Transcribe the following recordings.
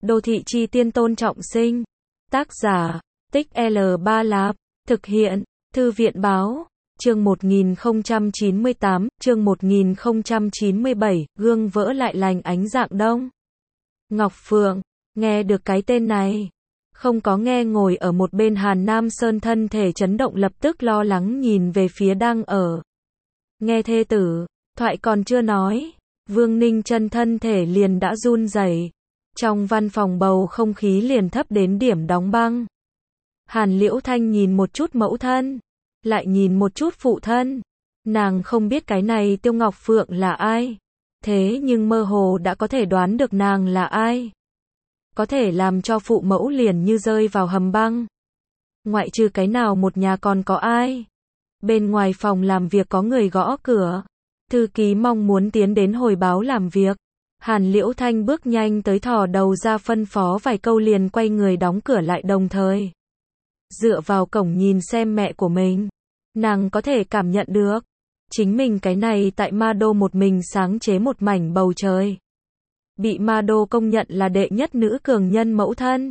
Đô thị chi tiên Tôn Trọng Sinh. Tác giả, Tích L3 Lạp. Thực hiện, Thư viện báo. Chương 1098, chương 1097, gương vỡ lại lành ánh dạng đông. Ngọc Phượng, nghe được cái tên này. Không có nghe ngồi ở một bên Hàn Nam Sơn thân thể chấn động lập tức lo lắng nhìn về phía đang ở. Nghe thê tử, thoại còn chưa nói. Vương Ninh Chân thân thể liền đã run rẩy. Trong văn phòng bầu không khí liền thấp đến điểm đóng băng. Hàn Liễu Thanh nhìn một chút mẫu thân, lại nhìn một chút phụ thân. Nàng không biết cái này Tiêu Ngọc Phượng là ai, thế nhưng mơ hồ đã có thể đoán được nàng là ai. Có thể làm cho phụ mẫu liền như rơi vào hầm băng. Ngoại trừ cái nào một nhà còn có ai? Bên ngoài phòng làm việc có người gõ cửa. Thư ký mong muốn tiến đến hồi báo làm việc. Hàn Liễu Thanh bước nhanh tới thò đầu ra phân phó vài câu liền quay người đóng cửa lại đồng thời. Dựa vào cổng nhìn xem mẹ của mình. Nàng có thể cảm nhận được. Chính mình cái này tại Ma Đô một mình sáng chế một mảnh bầu trời. Bị Ma Đô công nhận là đệ nhất nữ cường nhân mẫu thân.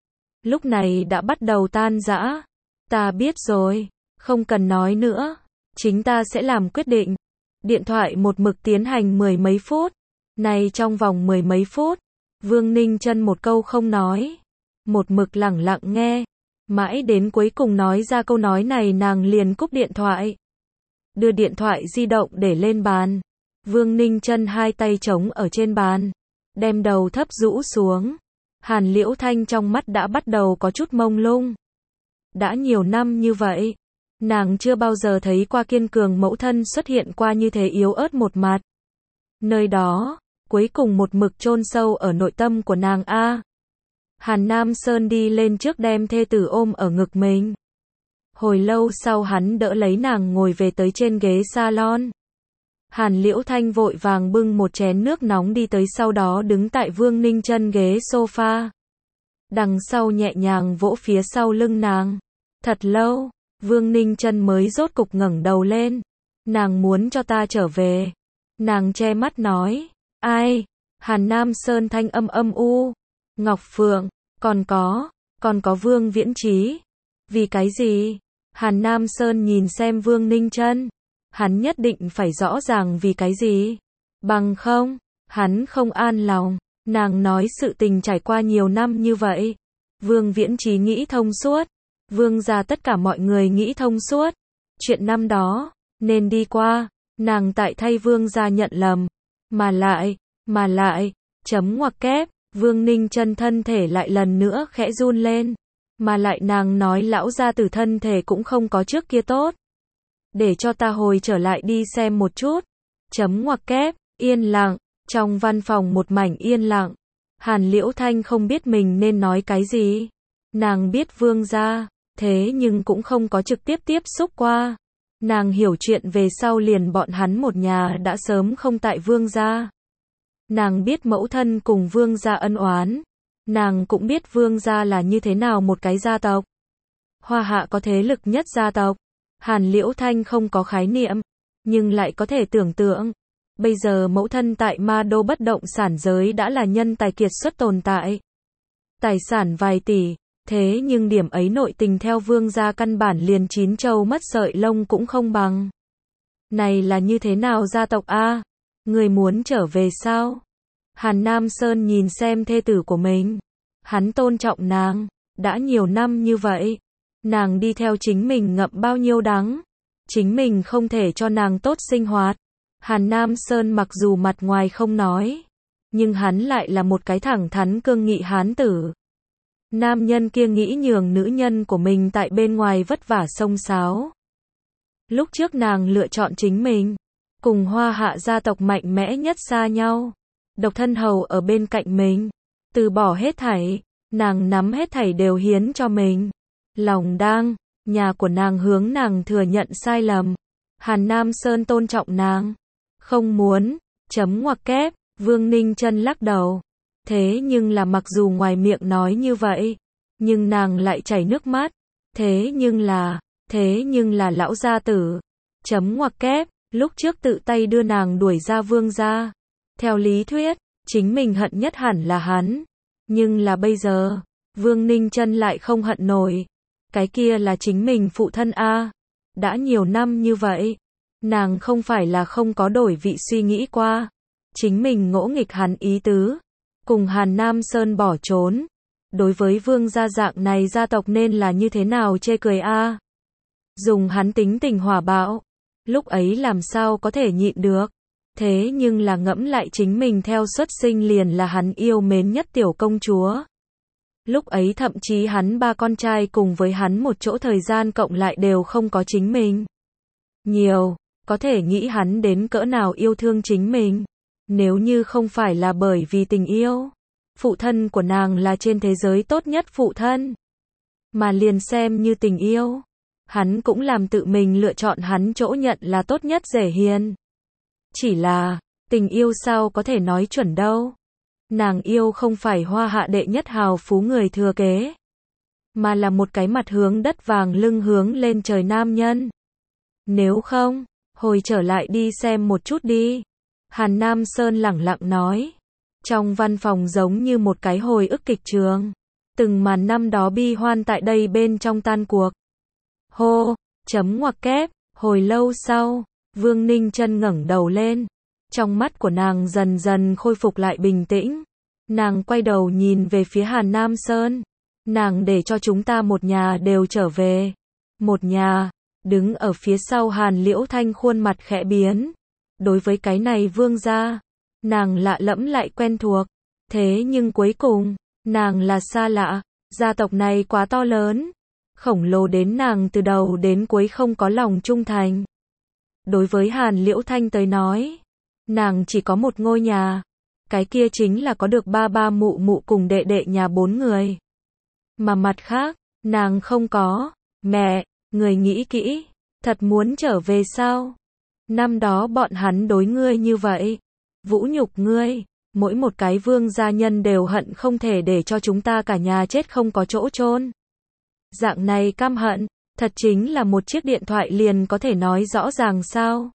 Lúc này đã bắt đầu tan rã. Ta biết rồi. Không cần nói nữa. Chính ta sẽ làm quyết định. Điện thoại một mực tiến hành mười mấy phút. Này trong vòng mười mấy phút. Vương Ninh Chân một câu không nói. Một mực lẳng lặng nghe. Mãi đến cuối cùng nói ra câu nói này nàng liền cúp điện thoại. Đưa điện thoại di động để lên bàn. Vương Ninh Chân hai tay trống ở trên bàn. Đem đầu thấp rũ xuống. Hàn Liễu Thanh trong mắt đã bắt đầu có chút mông lung. Đã nhiều năm như vậy. Nàng chưa bao giờ thấy qua kiên cường mẫu thân xuất hiện qua như thế yếu ớt một mặt. Nơi đó, cuối cùng một mực chôn sâu ở nội tâm của nàng a. Hàn Nam Sơn đi lên trước đem thê tử ôm ở ngực mình. Hồi lâu sau hắn đỡ lấy nàng ngồi về tới trên ghế salon. Hàn Liễu Thanh vội vàng bưng một chén nước nóng đi tới sau đó đứng tại Vương Ninh Chân ghế sofa. Đằng sau nhẹ nhàng vỗ phía sau lưng nàng. Thật lâu, Vương Ninh Chân mới rốt cục ngẩng đầu lên. Nàng muốn cho ta trở về. Nàng che mắt nói. Ai? Hàn Nam Sơn thanh âm âm u. Ngọc Phượng, còn có Vương Viễn Trí. Vì cái gì? Hàn Nam Sơn nhìn xem Vương Ninh Chân. Hắn nhất định phải rõ ràng vì cái gì. Bằng không, hắn không an lòng. Nàng nói sự tình trải qua nhiều năm như vậy. Vương Viễn Trí nghĩ thông suốt. Vương gia tất cả mọi người nghĩ thông suốt. Chuyện năm đó, nên đi qua. Nàng tại thay Vương gia nhận lầm. Mà lại, chấm ngoặc kép. Vương Ninh Chân thân thể lại lần nữa khẽ run lên. Mà lại nàng nói lão gia tử thân thể cũng không có trước kia tốt. Để cho ta hồi trở lại đi xem một chút. Chấm ngoặc kép, yên lặng. Trong văn phòng một mảnh yên lặng. Hàn Liễu Thanh không biết mình nên nói cái gì. Nàng biết Vương gia, thế nhưng cũng không có trực tiếp tiếp xúc qua. Nàng hiểu chuyện về sau liền bọn hắn một nhà đã sớm không tại Vương gia. Nàng biết mẫu thân cùng Vương gia ân oán. Nàng cũng biết Vương gia là như thế nào một cái gia tộc. Hoa Hạ có thế lực nhất gia tộc. Hàn Liễu Thanh không có khái niệm, nhưng lại có thể tưởng tượng. Bây giờ mẫu thân tại Ma Đô bất động sản giới đã là nhân tài kiệt xuất tồn tại. Tài sản vài tỷ, thế nhưng điểm ấy nội tình theo Vương gia căn bản liền chín châu mất sợi lông cũng không bằng. Này là như thế nào gia tộc a? Người muốn trở về sao? Hàn Nam Sơn nhìn xem thê tử của mình. Hắn tôn trọng nàng, đã nhiều năm như vậy. Nàng đi theo chính mình ngậm bao nhiêu đắng. Chính mình không thể cho nàng tốt sinh hoạt. Hàn Nam Sơn mặc dù mặt ngoài không nói, nhưng hắn lại là một cái thẳng thắn cương nghị hán tử. Nam nhân kia nghĩ nhường nữ nhân của mình tại bên ngoài vất vả xông xáo. Lúc trước nàng lựa chọn chính mình, cùng Hoa Hạ gia tộc mạnh mẽ nhất xa nhau. Độc thân hầu ở bên cạnh mình, từ bỏ hết thảy, nàng nắm hết thảy đều hiến cho mình. Lòng đang, nhà của nàng hướng nàng thừa nhận sai lầm. Hàn Nam Sơn tôn trọng nàng. Không muốn, chấm ngoặc kép, Vương Ninh Chân lắc đầu. Thế nhưng là mặc dù ngoài miệng nói như vậy, nhưng nàng lại chảy nước mắt. Thế nhưng là lão gia tử. Chấm ngoặc kép, lúc trước tự tay đưa nàng đuổi ra Vương gia. Theo lý thuyết, chính mình hận nhất hẳn là hắn. Nhưng là bây giờ, Vương Ninh Chân lại không hận nổi. Cái kia là chính mình phụ thân a. Đã nhiều năm như vậy, nàng không phải là không có đổi vị suy nghĩ qua. Chính mình ngỗ nghịch hắn ý tứ, cùng Hàn Nam Sơn bỏ trốn. Đối với Vương gia dạng này gia tộc nên là như thế nào chê cười a. Dùng hắn tính tình hỏa bạo, lúc ấy làm sao có thể nhịn được. Thế nhưng là ngẫm lại chính mình theo xuất sinh liền là hắn yêu mến nhất tiểu công chúa. Lúc ấy thậm chí hắn ba con trai cùng với hắn một chỗ thời gian cộng lại đều không có chính mình. Nhiều, có thể nghĩ hắn đến cỡ nào yêu thương chính mình. Nếu như không phải là bởi vì tình yêu, phụ thân của nàng là trên thế giới tốt nhất phụ thân. Mà liền xem như tình yêu, hắn cũng làm tự mình lựa chọn hắn chỗ nhận là tốt nhất dễ hiền. Chỉ là, tình yêu sao có thể nói chuẩn đâu. Nàng yêu không phải hoa hạ đệ nhất hào phú người thừa kế, mà là một cái mặt hướng đất vàng lưng hướng lên trời nam nhân. Nếu không, hồi trở lại đi xem một chút đi. Hàn Nam Sơn lẳng lặng nói. Trong văn phòng giống như một cái hồi ức kịch trường. Từng màn năm đó bi hoan tại đây bên trong tan cuộc. Hô, chấm ngoặc kép, hồi lâu sau, Vương Ninh Chân ngẩng đầu lên. Trong mắt của nàng dần dần khôi phục lại bình tĩnh. Nàng quay đầu nhìn về phía Hàn Nam Sơn. Nàng để cho chúng ta một nhà đều trở về. Một nhà, đứng ở phía sau Hàn Liễu Thanh khuôn mặt khẽ biến. Đối với cái này Vương gia, nàng lạ lẫm lại quen thuộc. Thế nhưng cuối cùng, nàng là xa lạ. Gia tộc này quá to lớn, khổng lồ đến nàng từ đầu đến cuối không có lòng trung thành. Đối với Hàn Liễu Thanh tới nói, nàng chỉ có một ngôi nhà. Cái kia chính là có được ba ba mụ mụ cùng đệ đệ nhà 4 người. Mà mặt khác, nàng không có. Mẹ, người nghĩ kỹ, thật muốn trở về sao? Năm đó bọn hắn đối ngươi như vậy, vũ nhục ngươi, mỗi một cái vương gia nhân đều hận không thể để cho chúng ta cả nhà chết không có chỗ chôn. Dạng này căm hận, thật chính là một chiếc điện thoại liền có thể nói rõ ràng sao?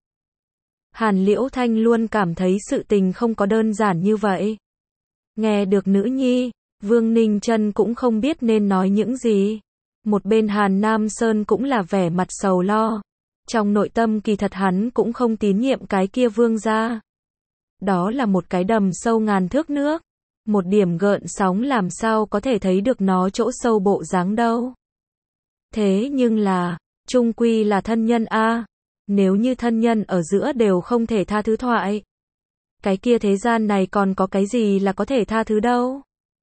Hàn Liễu Thanh luôn cảm thấy sự tình không có đơn giản như vậy. Nghe được nữ nhi, Vương Ninh Chân cũng không biết nên nói những gì. Một bên Hàn Nam Sơn cũng là vẻ mặt sầu lo. Trong nội tâm kỳ thật hắn cũng không tín nhiệm cái kia vương gia. Đó là một cái đầm sâu ngàn thước nước. Một điểm gợn sóng làm sao có thể thấy được nó chỗ sâu bộ dáng đâu. Thế nhưng là, chung quy là thân nhân a. Nếu như thân nhân ở giữa đều không thể tha thứ thoại, cái kia thế gian này còn có cái gì là có thể tha thứ đâu.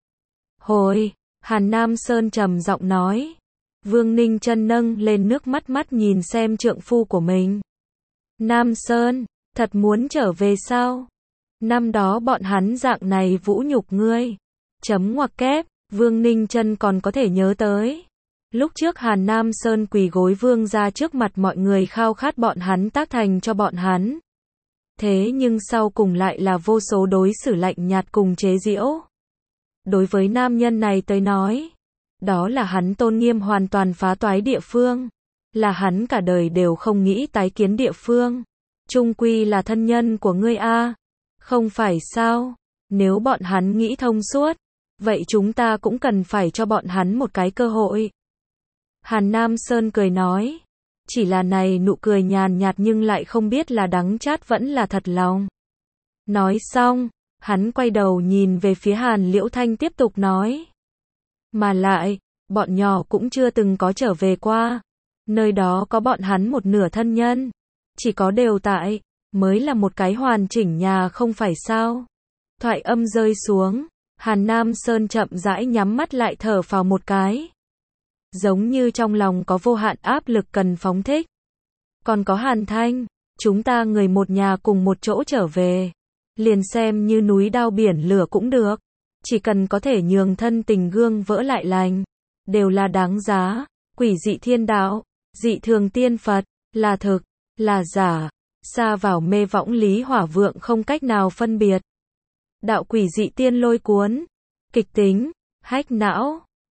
Hồi, Hàn Nam Sơn trầm giọng nói. Vương Ninh Chân nâng lên nước mắt mắt nhìn xem trượng phu của mình. Nam Sơn, thật muốn trở về sao? Năm đó bọn hắn dạng này vũ nhục ngươi. Chấm ngoặc kép, Vương Ninh Chân còn có thể nhớ tới. Lúc trước Hàn Nam Sơn quỳ gối vương gia trước mặt mọi người khao khát bọn hắn tác thành cho bọn hắn. Thế nhưng sau cùng lại là vô số đối xử lạnh nhạt cùng chế giễu. Đối với nam nhân này tới nói, đó là hắn tôn nghiêm hoàn toàn phá toái địa phương. Là hắn cả đời đều không nghĩ tái kiến địa phương. Chung quy là thân nhân của ngươi a. Không phải sao? Nếu bọn hắn nghĩ thông suốt, vậy chúng ta cũng cần phải cho bọn hắn một cái cơ hội. Hàn Nam Sơn cười nói. Chỉ là này nụ cười nhàn nhạt nhưng lại không biết là đắng chát vẫn là thật lòng. Nói xong, hắn quay đầu nhìn về phía Hàn Liễu Thanh tiếp tục nói. Mà lại, bọn nhỏ cũng chưa từng có trở về qua. Nơi đó có bọn hắn một nửa thân nhân. Chỉ có đều tại, mới là một cái hoàn chỉnh nhà không phải sao. Thoại âm rơi xuống, Hàn Nam Sơn chậm rãi nhắm mắt lại thở phào một cái. Giống như trong lòng có vô hạn áp lực cần phóng thích. Còn có Hàn Thanh, chúng ta người một nhà cùng một chỗ trở về. Liền xem như núi đao biển lửa cũng được. Chỉ cần có thể nhường thân tình gương vỡ lại lành. Đều là đáng giá. Quỷ dị thiên đạo, dị thường tiên Phật, là thực, là giả. Xa vào mê võng lý hỏa vượng không cách nào phân biệt. Đạo quỷ dị tiên lôi cuốn. Kịch tính, hách não.